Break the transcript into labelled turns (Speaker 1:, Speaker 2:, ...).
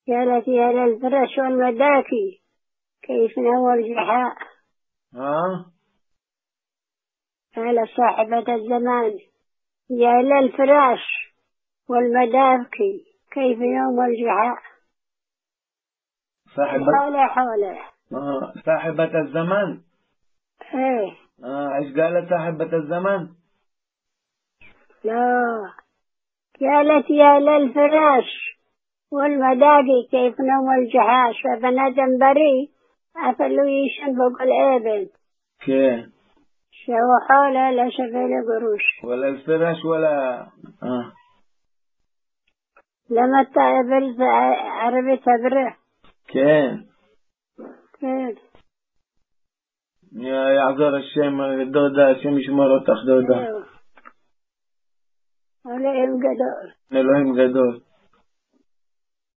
Speaker 1: قالت يا للفرش والمداكي كيف نوى الجحاء. قال صاحبة الزمان يا للفراش والمداكي كيف نوم الجحاء. حوله
Speaker 2: صاحبة الزمان.
Speaker 1: ايه
Speaker 2: ايش قالت صاحبة الزمان؟
Speaker 1: لا قالت يا للفراش والمداقي كيف نوم الجحاش فبنادم بريء أفلو يشن فوق الإبل
Speaker 2: كيف
Speaker 1: شو حوله لا شغل قروش
Speaker 2: ولا الفراش ولا
Speaker 1: لما الطائبل عربي تبره
Speaker 2: كيف
Speaker 1: يا
Speaker 2: يعذر الشيم دودا شيم يشمر تاخ دودا
Speaker 1: الهيم قدور
Speaker 2: الهيم قدور